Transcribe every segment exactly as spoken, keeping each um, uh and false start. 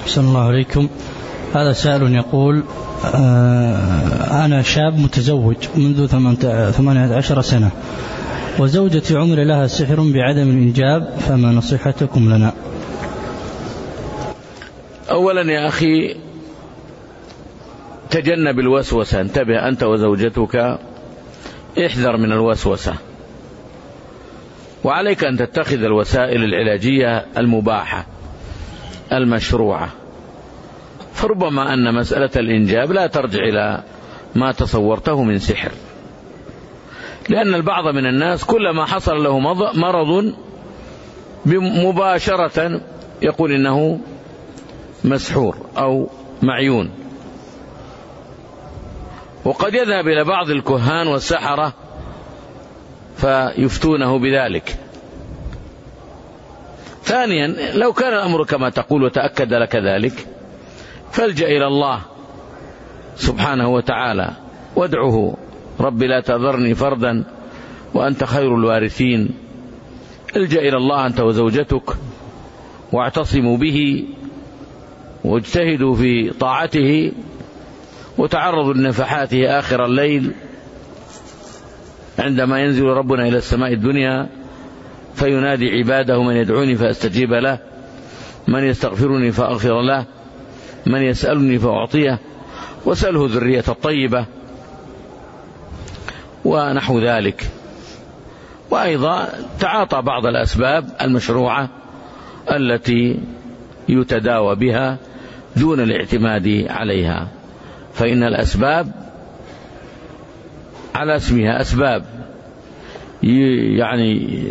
أحسن الله عليكم. هذا سائل يقول أنا شاب متزوج منذ ثمانية عشر سنة وزوجتي عمر لها سحر بعدم الإنجاب، فما نصيحتكم لنا؟ أولا يا أخي تجنب الوسوسة، انتبه أنت وزوجتك، احذر من الوسوسة، وعليك أن تتخذ الوسائل العلاجية المباحة المشروعة. فربما أن مسألة الإنجاب لا ترجع إلى ما تصورته من سحر، لأن البعض من الناس كلما حصل له مرض مباشرة يقول إنه مسحور أو معيون، وقد يذهب إلى بعض الكهان والسحرة فيفتونه بذلك. ثانيا، لو كان الأمر كما تقول وتأكد لك ذلك فالجأ إلى الله سبحانه وتعالى وادعه: رب لا تذرني فردا وأنت خير الوارثين. الجأ إلى الله أنت وزوجتك واعتصموا به واجتهدوا في طاعته وتعرضوا لنفحاته آخر الليل عندما ينزل ربنا إلى السماء الدنيا فينادي عباده: من يدعوني فأستجيب له، من يستغفرني فأغفر له، من يسألني فأعطيه، وسأله الذرية الطيبة ونحو ذلك. وأيضا تعاطى بعض الأسباب المشروعة التي يتداوى بها دون الاعتماد عليها، فإن الأسباب على اسمها أسباب يعني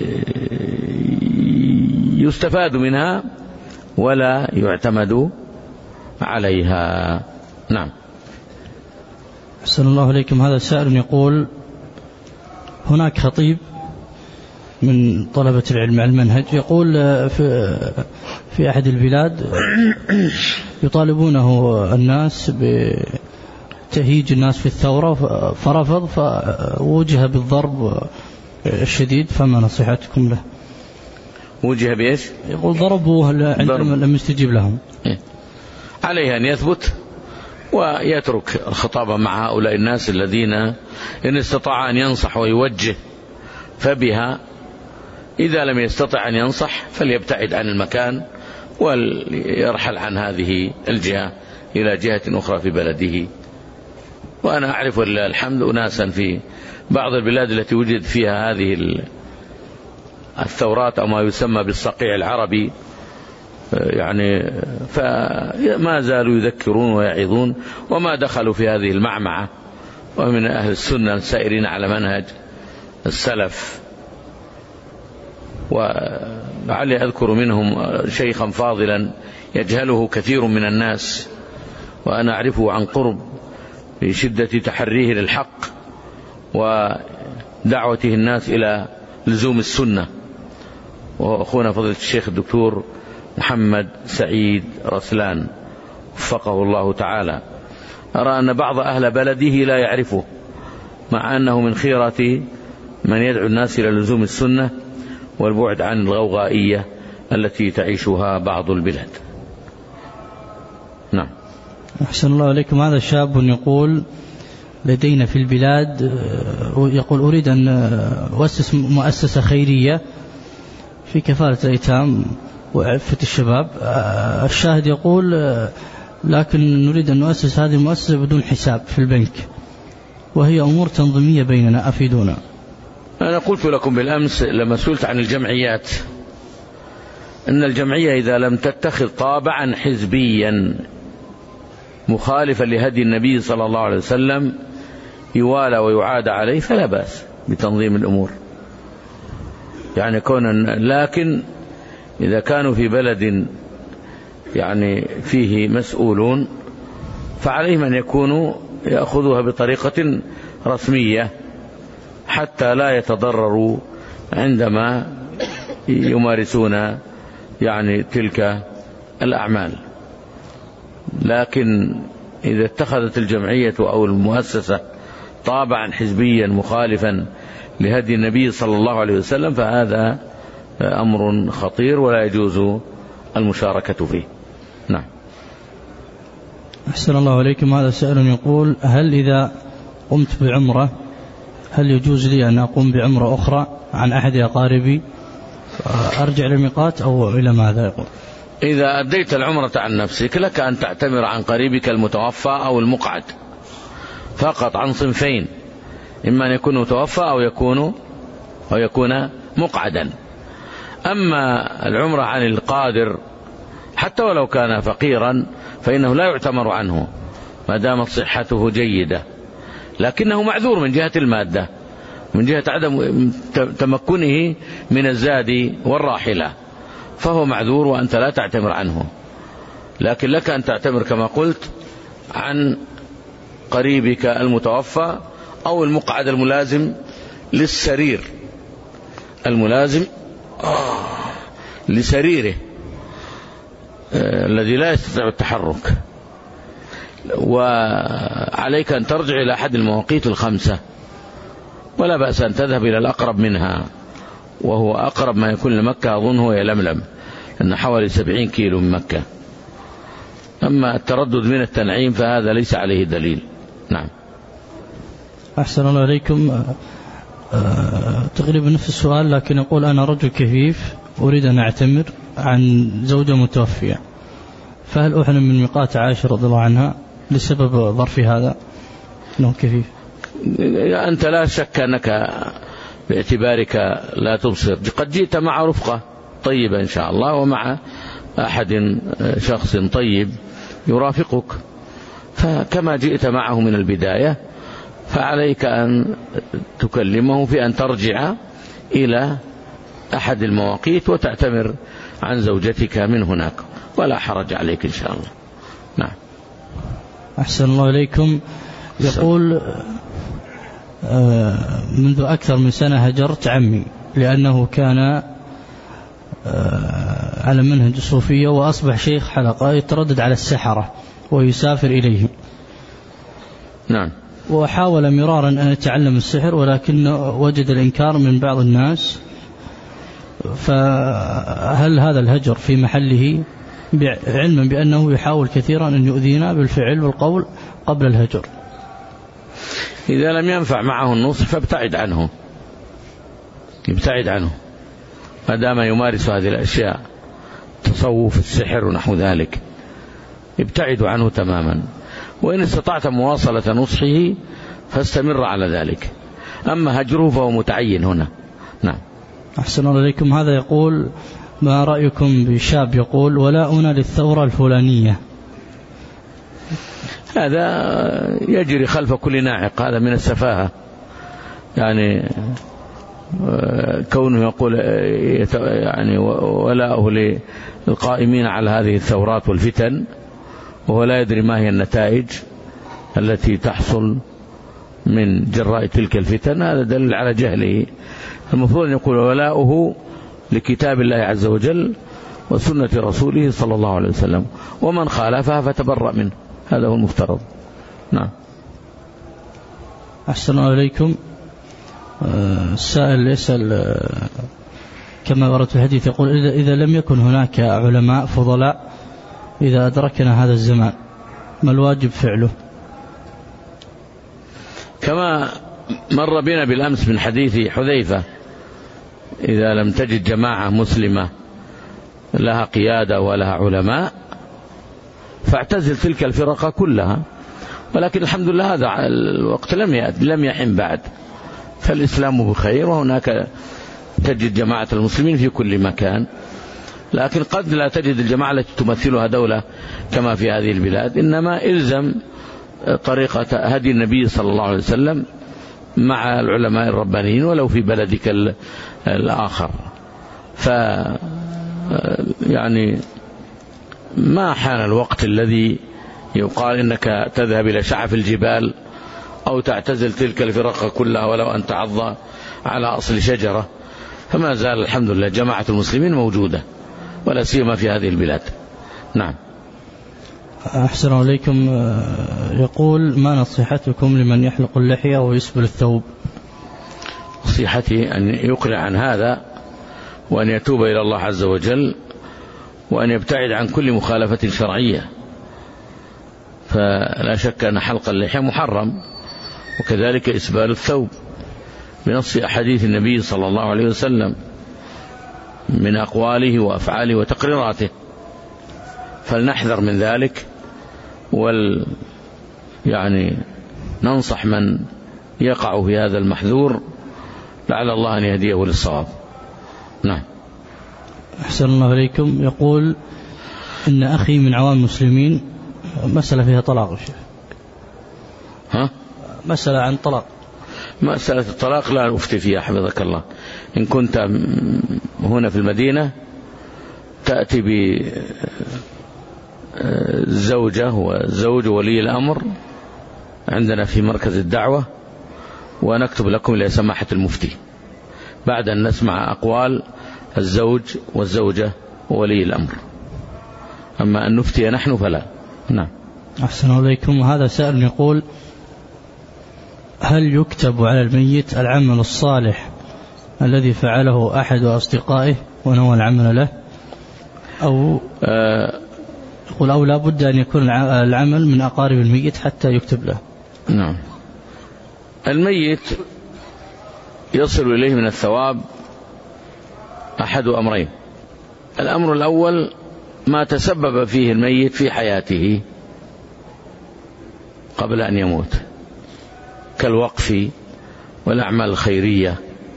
يستفاد منها ولا يعتمد عليها. نعم. أحسن الله عليكم. هذا سائل يقول هناك خطيب من طلبة العلم على المنهج يقول في في أحد البلاد يطالبونه الناس بتهيج الناس في الثورة فرفض فوجه بالضرب الشديد، فما نصيحتكم له؟ وجه بإيش؟ يقول ضربوه عندما لم يستجيب لهم. عليه أن يثبت ويترك الخطابة مع هؤلاء الناس الذين إن استطاع أن ينصح ويوجه فبها، إذا لم يستطع أن ينصح فليبتعد عن المكان وليرحل عن هذه الجهة إلى جهة أخرى في بلده. وأنا أعرف ولله الحمد أناسا في بعض البلاد التي وجد فيها هذه الثورات أو ما يسمى بالصقيع العربي، يعني فما زالوا يذكرون ويعظون وما دخلوا في هذه المعمعة، ومن أهل السنة السائرين على منهج السلف. ولعلي أذكر منهم شيخا فاضلا يجهله كثير من الناس وأنا أعرفه عن قرب في شدة تحريه للحق ودعوته الناس إلى لزوم السنة، وهو أخونا فضيلة الشيخ الدكتور محمد سعيد رسلان وفقه الله تعالى. أرى أن بعض أهل بلده لا يعرفه، مع أنه من خيرة من يدعو الناس إلى لزوم السنة والبعد عن الغوغائية التي تعيشها بعض البلاد. نعم. أحسن الله عليكم. هذا شاب يقول لدينا في البلاد يقول أريد أن أؤسس مؤسسة خيرية في كفالة الأيتام وعفة الشباب. الشاهد يقول لكن نريد أن نؤسس هذه المؤسسة بدون حساب في البنك، وهي أمور تنظيمية بيننا، أفيدونا. أنا قلت لكم بالأمس لما سئلت عن الجمعيات أن الجمعية إذا لم تتخذ طابعا حزبيا مخالفا لهدي النبي صلى الله عليه وسلم يوالى ويعاد عليه فلا بأس بتنظيم الأمور، يعني كونا. لكن إذا كانوا في بلد يعني فيه مسؤولون فعليهم أن يكونوا يأخذوها بطريقة رسمية حتى لا يتضرروا عندما يمارسون يعني تلك الأعمال. لكن إذا اتخذت الجمعية أو المؤسسة طابعا حزبيا مخالفا لهدي النبي صلى الله عليه وسلم فهذا أمر خطير ولا يجوز المشاركة فيه. نعم. أحسن الله عليكم. هذا سائل يقول: هل إذا قمت بعمرة هل يجوز لي أن أقوم بعمرة أخرى عن أحد أقاربي، أرجع للميقات أو إلى ماذا؟ يقول: إذا أديت العمرة عن نفسك لك أن تعتمر عن قريبك المتوفى أو المقعد فقط، عن صنفين: إما أن يكون متوفى أو يكون أو يكون مقعدا. أما العمرة عن القادر حتى ولو كان فقيرا فإنه لا يعتمر عنه ما دامت صحته جيدة، لكنه معذور من جهة المادة، من جهة عدم تمكنه من الزاد والراحلة، فهو معذور وأنت لا تعتمر عنه. لكن لك أن تعتمر كما قلت عن قريبك المتوفى أو المقعد الملازم للسرير، الملازم آه لسريره آه الذي لا يستطيع التحرك. وعليك أن ترجع إلى أحد المواقيت الخمسة، ولا بأس أن تذهب إلى الأقرب منها، وهو أقرب ما يكون لمكة أظنه هي لملم، أن حوالي سبعين كيلو من مكة. أما التردد من التنعيم فهذا ليس عليه دليل. نعم. أحسن الله عليكم. تقريبا نفس السؤال، لكن يقول: أنا رجل كفيف أريد أن أعتمر عن زوجة متوفية، فهل أحرم من ميقات عائشة رضي الله عنها لسبب ظرف هذا أنه كفيف؟ أنت لا شك أنك باعتبارك لا تبصر قد جئت مع رفقة طيبة إن شاء الله، ومع أحد شخص طيب يرافقك، فكما جئت معه من البداية فعليك أن تكلمه في أن ترجع إلى أحد المواقيت وتعتمر عن زوجتك من هناك، ولا حرج عليك إن شاء الله. نعم. أحسن الله إليكم. يقول: منذ أكثر من سنة هجرت عمي لأنه كان على منهج الصوفية وأصبح شيخ حلقة يتردد على السحرة ويسافر إليهم. نعم. وحاول مرارا أن يتعلم السحر، ولكن وجد الإنكار من بعض الناس، فهل هذا الهجر في محله، علما بأنه يحاول كثيرا أن يؤذينا بالفعل والقول قبل الهجر؟ إذا لم ينفع معه النصح فابتعد عنه، يبتعد عنه ما دام يمارس هذه الأشياء، تصوف السحر ونحو ذلك، ابتعد عنه تماما. وإن استطعت مواصلة نصحه فاستمر على ذلك، أما هجره فهو متعين هنا. نعم. أحسن الله إليكم. هذا يقول: ما رأيكم بشاب يقول: ولاؤنا للثورة الفلانية؟ هذا يجري خلف كل ناعق، هذا من السفاهة، يعني كونه يقول يعني ولاؤه للقائمين على هذه الثورات والفتن وهو لا يدري ما هي النتائج التي تحصل من جراء تلك الفتن، هذا دليل على جهله. المفروض أن يقول ولاؤه لكتاب الله عز وجل وسنة رسوله صلى الله عليه وسلم، ومن خالفها فتبرأ منه، هذا هو المفترض. نعم. أحسن الله إليكم. السائل يسأل كما ورد في الحديث، يقول: إذا, إذا لم يكن هناك علماء فضلاء إذا أدركنا هذا الزمان ما الواجب فعله؟ كما مر بنا بالأمس من حديث حذيفة: إذا لم تجد جماعة مسلمة لها قيادة ولها علماء فاعتزل تلك الفرق كلها. ولكن الحمد لله هذا الوقت لم يأتي، لم يحن بعد، فالإسلام بخير، وهناك تجد جماعة المسلمين في كل مكان، لكن قد لا تجد الجماعة التي تمثلها دولة كما في هذه البلاد. إنما إلزم طريقة هدي النبي صلى الله عليه وسلم مع العلماء الربانيين ولو في بلدك الآخر. ف يعني ما حان الوقت الذي يقال إنك تذهب إلى شعف الجبال أو تعتزل تلك الفرق كلها ولو أن تعض على أصل شجرة، فما زال الحمد لله جماعة المسلمين موجودة، ولا سيما في هذه البلاد. نعم. أحسن عليكم. يقول: ما نصيحتكم لمن يحلق اللحية ويسبل الثوب؟ نصيحتي أن يقلع عن هذا، وأن يتوب إلى الله عز وجل، وأن يبتعد عن كل مخالفة شرعية، فلا شك أن حلق اللحية محرم، وكذلك إسبال الثوب بنص أحاديث النبي صلى الله عليه وسلم من أقواله وأفعاله وتقريراته، فلنحذر من ذلك، وال يعني ننصح من يقع في هذا المحذور لعل الله أن يهديه للصواب. نعم. أحسن الله إليكم. يقول إن أخي من عوام المسلمين، مسألة فيها طلاق الشيخ. ها؟ مسألة عن طلاق. مسألة الطلاق لا أفتي فيها حفظك الله. إن كنت هنا في المدينة تأتي بزوجة وزوج ولي الأمر عندنا في مركز الدعوة، ونكتب لكم إلى سماحة المفتي بعد أن نسمع أقوال الزوج والزوجة وولي الأمر، أما أن نفتي نحن فلا. نعم. أحسن عليكم. هذا سائل يقول: هل يكتب على الميت العمل الصالح الذي فعله أحد أصدقائه ونوى العمل له، أو آه يقول أو لا بد أن يكون العمل من أقارب الميت حتى يكتب له؟ نعم. الميت يصل إليه من الثواب أحد أمرين: الأمر الأول ما تسبب فيه الميت في حياته قبل أن يموت، كالوقف والأعمال الخيرية،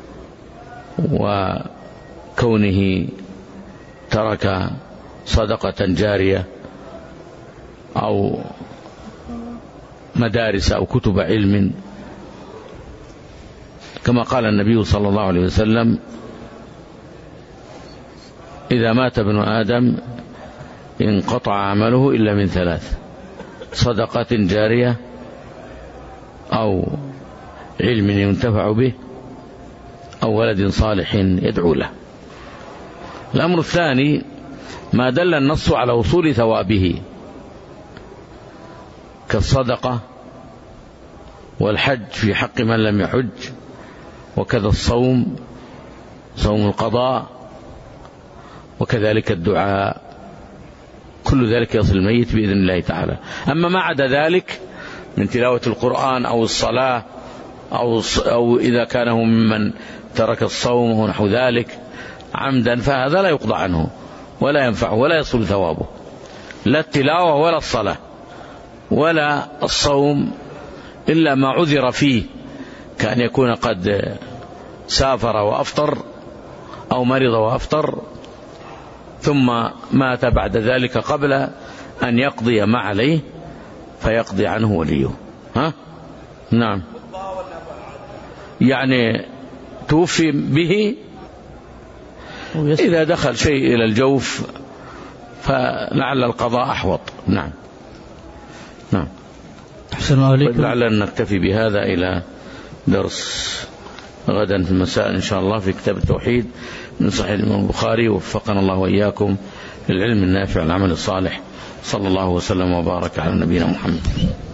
وكونه ترك صدقة جارية أو مدارس أو كتب علم، كما قال النبي صلى الله عليه وسلم: إذا مات ابن آدم انقطع عمله إلا من ثلاث: صدقة جارية، أو علم ينتفع به، أو ولد صالح يدعو له. الأمر الثاني ما دل النص على وصول ثوابه، كالصدقة والحج في حق من لم يحج، وكذا الصوم، صوم القضاء، وكذلك الدعاء، كل ذلك يصل الميت بإذن الله تعالى. أما ما عدا ذلك من تلاوة القرآن أو الصلاة أو, أو إذا كان هو ممن ترك الصوم ونحو ذلك عمدا، فهذا لا يقضى عنه ولا ينفعه ولا يصل ثوابه، لا التلاوة ولا الصلاة ولا الصوم، إلا ما عذر فيه، كأن يكون قد سافر وأفطر أو مرض وأفطر ثم مات بعد ذلك قبل أن يقضي ما عليه فيقضي عنه وليه. ها؟ نعم. يعني توفي به إذا دخل شيء إلى الجوف فلعل القضاء أحوط. نعم. نعم. لعلنا نكتفي بهذا إلى درس غدا في المساء إن شاء الله في كتاب التوحيد من صحيح الإمام البخاري، وفقنا الله وإياكم للعلم النافع والعمل الصالح. صلى الله وسلم وبارك على نبينا محمد.